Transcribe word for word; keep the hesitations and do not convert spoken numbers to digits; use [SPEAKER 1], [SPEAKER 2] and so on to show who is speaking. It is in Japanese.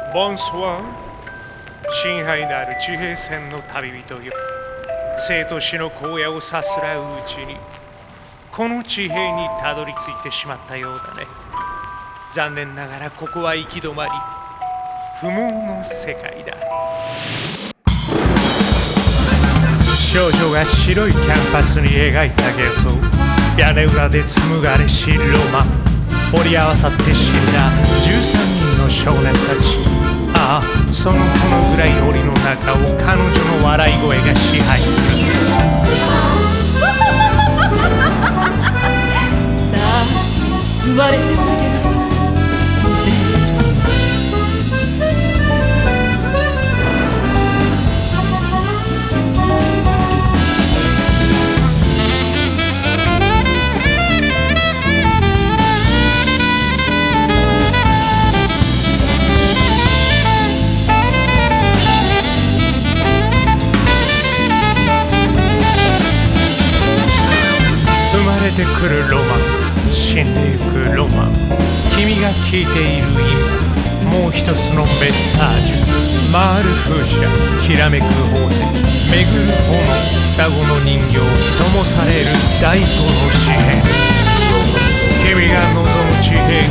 [SPEAKER 1] ボンソワ親愛なる地平線の旅人よ。生と死の荒野をさすらううちにこの地平にたどり着いてしまったようだね。残念ながらここは行き止まり、不毛の世界だ。少女が白いキャンパスに描いた幻想、屋根裏で紡がれしロマン、折り合わさって死んだじゅうさんにんの少年たち。ああ、そのこの暗い檻の中を彼女の笑い声が支配する。
[SPEAKER 2] さあ、生まれておいでなさい。
[SPEAKER 1] 出てくるロマン、死んでゆくロマン、君が聞いている今、もう一つのメッサージュ。回る風車、きらめく宝石、巡る炎、双子の人形、灯される第五の紙幣。君が望む地平